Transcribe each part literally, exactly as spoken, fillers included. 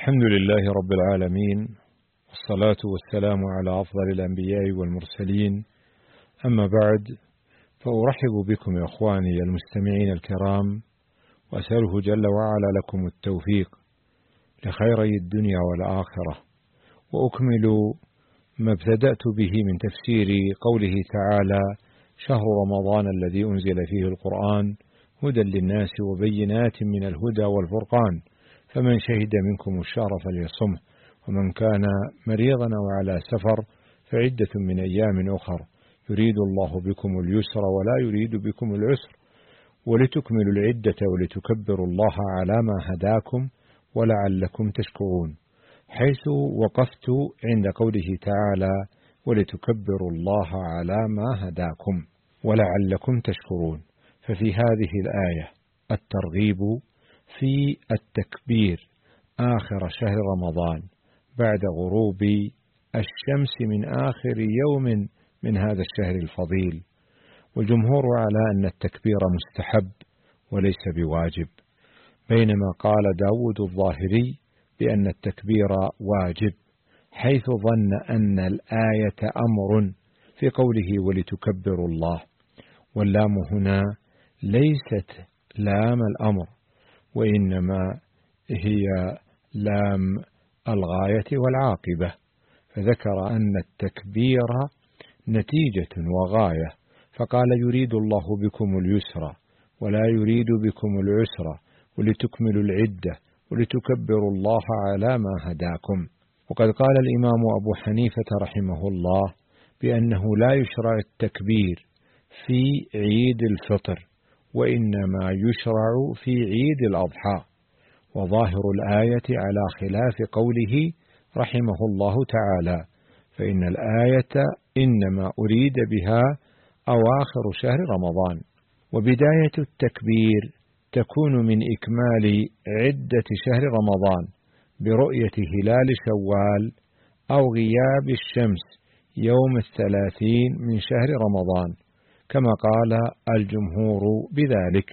الحمد لله رب العالمين، والصلاة والسلام على أفضل الأنبياء والمرسلين. أما بعد، فأرحب بكم يا أخواني المستمعين الكرام، وأسأله جل وعلا لكم التوفيق لخيري الدنيا والآخرة، وأكمل ما ابتدأت به من تفسير قوله تعالى: شهر رمضان الذي أنزل فيه القرآن هدى للناس وبينات من الهدى والفرقان، فمن شهد منكم الشهر فليصمه، ومن كان مريضا أو على سفر فعدة من أيام أخر، يريد الله بكم اليسر ولا يريد بكم العسر، ولتكملوا العدة ولتكبروا الله على ما هداكم ولعلكم تشكرون، حيث وقفت عند قوله تعالى: ولتكبروا الله على ما هداكم ولعلكم تشكرون. ففي هذه الآية الترغيب في التكبير آخر شهر رمضان بعد غروب الشمس من آخر يوم من هذا الشهر الفضيل، والجمهور على أن التكبير مستحب وليس بواجب، بينما قال داود الظاهري بأن التكبير واجب، حيث ظن أن الآية أمر في قوله ولتكبروا الله، واللام هنا ليست لام الأمر، وإنما هي لام الغاية والعاقبة، فذكر أن التكبير نتيجة وغاية، فقال: يريد الله بكم اليسر ولا يريد بكم العسر ولتكملوا العدة ولتكبروا الله على ما هداكم. وقد قال الإمام أبو حنيفة رحمه الله بأنه لا يشرع التكبير في عيد الفطر، وإنما يشرع في عيد الأضحى، وظاهر الآية على خلاف قوله رحمه الله تعالى، فإن الآية إنما أريد بها أواخر شهر رمضان، وبداية التكبير تكون من إكمال عدة شهر رمضان برؤية هلال شوال أو غياب الشمس يوم الثلاثين من شهر رمضان، كما قال الجمهور بذلك،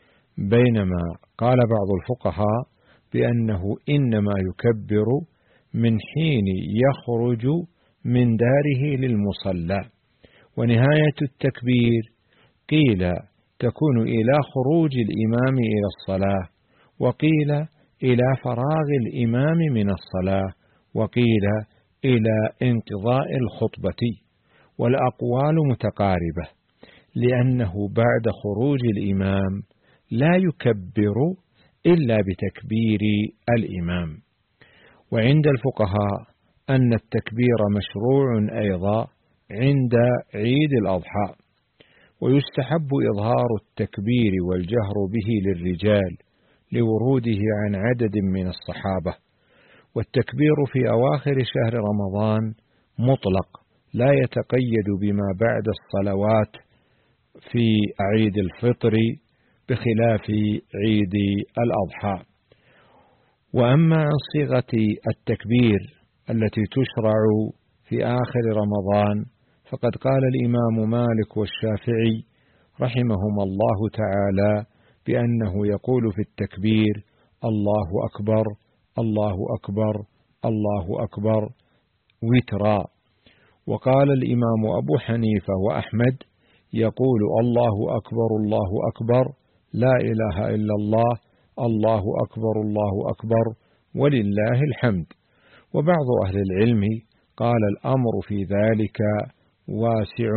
بينما قال بعض الفقهاء بأنه إنما يكبر من حين يخرج من داره للمصلى. ونهاية التكبير قيل تكون إلى خروج الإمام إلى الصلاة، وقيل إلى فراغ الإمام من الصلاة، وقيل إلى انقضاء الخطبة، والأقوال متقاربة، لأنه بعد خروج الإمام لا يكبر إلا بتكبير الإمام. وعند الفقهاء أن التكبير مشروع أيضا عند عيد الأضحى، ويستحب إظهار التكبير والجهر به للرجال لوروده عن عدد من الصحابة، والتكبير في أواخر شهر رمضان مطلق لا يتقيد بما بعد الصلوات في عيد الفطر بخلاف عيد الأضحى. وأما عن صيغة التكبير التي تشرع في آخر رمضان، فقد قال الإمام مالك والشافعي رحمهما الله تعالى بأنه يقول في التكبير: الله أكبر الله أكبر الله أكبر وترا. وقال الإمام أبو حنيفة وأحمد يقول: الله أكبر الله أكبر لا إله إلا الله الله أكبر الله أكبر ولله الحمد. وبعض أهل العلم قال الأمر في ذلك واسع،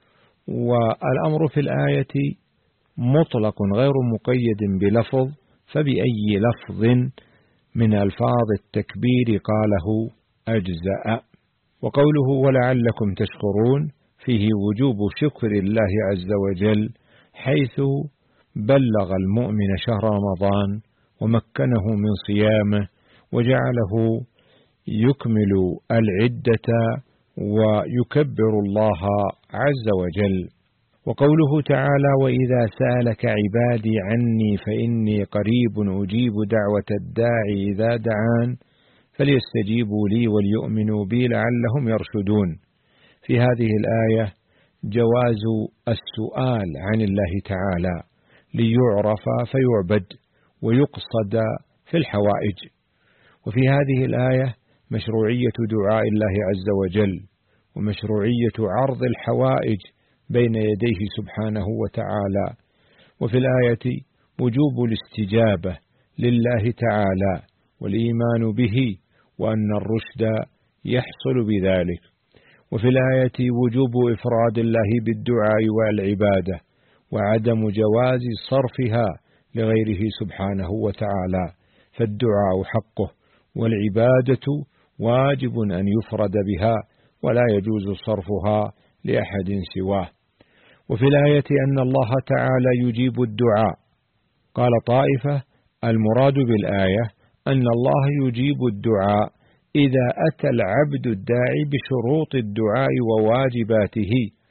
والأمر في الآية مطلق غير مقيد بلفظ، فبأي لفظ من ألفاظ التكبير قاله أجزأ. وقوله ولعلكم تشكرون فيه وجوب شكر الله عز وجل، حيث بلغ المؤمن شهر رمضان ومكنه من صيامه وجعله يكمل العدة ويكبر الله عز وجل. وقوله تعالى: وإذا سألك عبادي عني فإني قريب أجيب دعوة الداعي إذا دعان فليستجيبوا لي وليؤمنوا بي لعلهم يرشدون. في هذه الآية جواز السؤال عن الله تعالى ليعرف فيعبد ويقصد في الحوائج. وفي هذه الآية مشروعية دعاء الله عز وجل، ومشروعية عرض الحوائج بين يديه سبحانه وتعالى. وفي الآية وجوب الاستجابة لله تعالى والإيمان به، وأن الرشد يحصل بذلك. وفي الآية وجوب إفراد الله بالدعاء والعبادة، وعدم جواز صرفها لغيره سبحانه وتعالى، فالدعاء حقه والعبادة واجب أن يفرد بها، ولا يجوز صرفها لأحد سواه. وفي الآية أن الله تعالى يجيب الدعاء. قال طائفة: المراد بالآية أن الله يجيب الدعاء إذا أتى العبد الداعي بشروط الدعاء وواجباته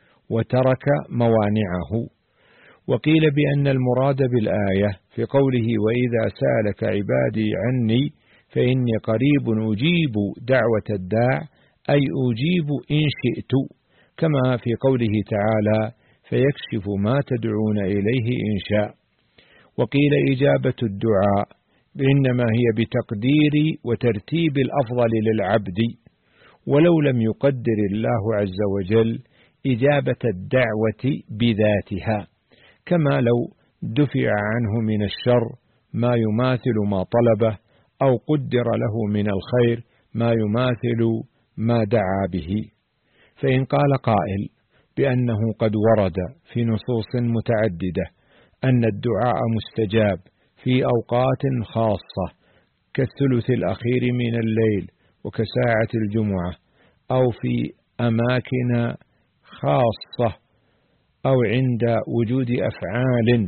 وترك موانعه. وقيل بأن المراد بالآية في قوله: وإذا سألك عبادي عني فإني قريب أجيب دعوة الداع، أي أجيب إن شئت، كما في قوله تعالى: فيكشف ما تدعون إليه إن شاء. وقيل إجابة الدعاء إنما هي بتقدير وترتيب الأفضل للعبد، ولو لم يقدر الله عز وجل إجابة الدعوة بذاتها، كما لو دفع عنه من الشر ما يماثل ما طلبه، أو قدر له من الخير ما يماثل ما دعا به. فإن قال قائل بأنه قد ورد في نصوص متعددة أن الدعاء مستجاب في أوقات خاصة كالثلث الأخير من الليل وكساعة الجمعة، أو في أماكن خاصة، أو عند وجود أفعال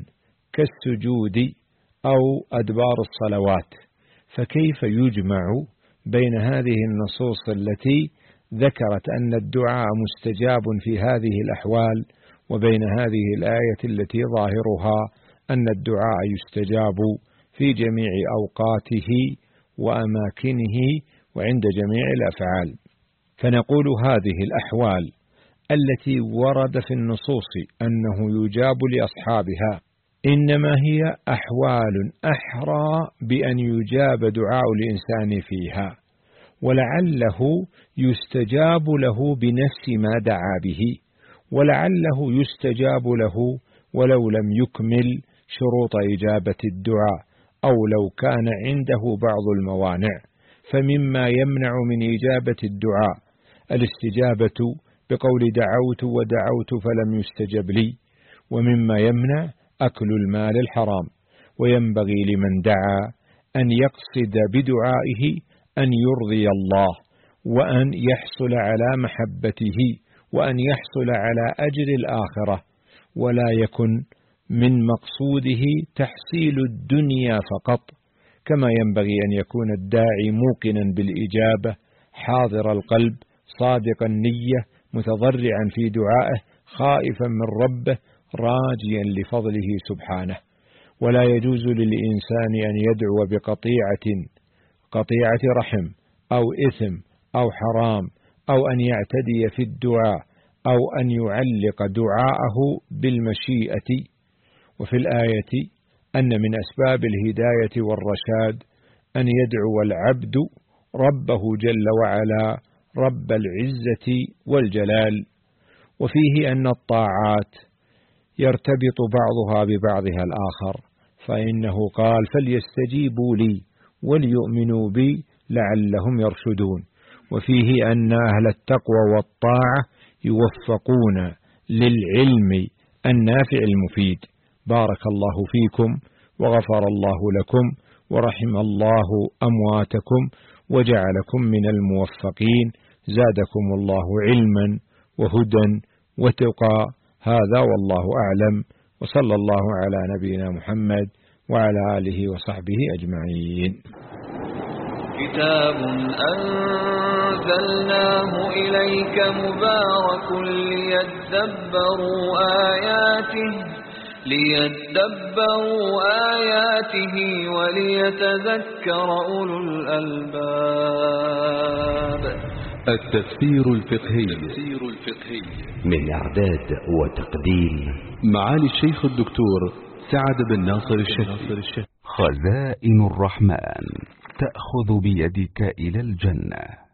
كالسجود أو أدبار الصلوات، فكيف يجمع بين هذه النصوص التي ذكرت أن الدعاء مستجاب في هذه الأحوال وبين هذه الآية التي ظاهرها أن الدعاء يستجاب في جميع أوقاته وأماكنه وعند جميع الأفعال؟ فنقول هذه الأحوال التي ورد في النصوص أنه يجاب لأصحابها إنما هي أحوال أحرى بأن يجاب دعاء الإنسان فيها، ولعله يستجاب له بنفس ما دعا به، ولعله يستجاب له ولو لم يكمل شروط إجابة الدعاء، أو لو كان عنده بعض الموانع. فمما يمنع من إجابة الدعاء الاستجابة بقول دعوت ودعوت فلم يستجب لي، ومما يمنع أكل المال الحرام. وينبغي لمن دعا أن يقصد بدعائه أن يرضي الله، وأن يحصل على محبته، وأن يحصل على أجر الآخرة، ولا يكن من مقصوده تحصيل الدنيا فقط. كما ينبغي أن يكون الداعي موقنا بالإجابة، حاضر القلب، صادق النية، متضرعا في دعائه، خائفا من ربه، راجيا لفضله سبحانه. ولا يجوز للإنسان أن يدعو بقطيعة قطيعة رحم أو إثم أو حرام، أو أن يعتدي في الدعاء، أو أن يعلق دعاءه بالمشيئة. وفي الآية أن من أسباب الهداية والرشاد أن يدعو العبد ربه جل وعلا رب العزة والجلال. وفيه أن الطاعات يرتبط بعضها ببعضها الآخر، فإنه قال: فليستجيبوا لي وليؤمنوا بي لعلهم يرشدون. وفيه أن أهل التقوى والطاعة يوفقون للعلم النافع المفيد. بارك الله فيكم وغفر الله لكم ورحم الله أمواتكم وجعلكم من الموفقين، زادكم الله علما وهدى وتقى. هذا والله أعلم، وصلى الله على نبينا محمد وعلى آله وصحبه أجمعين. كتاب أنزلناه إليك مبارك ليدبروا آياته ليدبروا آياته وليتذكر أولو الألباب. التفسير الفقهي من إعداد وتقديم معالي الشيخ الدكتور سعد بن ناصر الشهري. خزائن الرحمن. تأخذ بيدك إلى الجنة.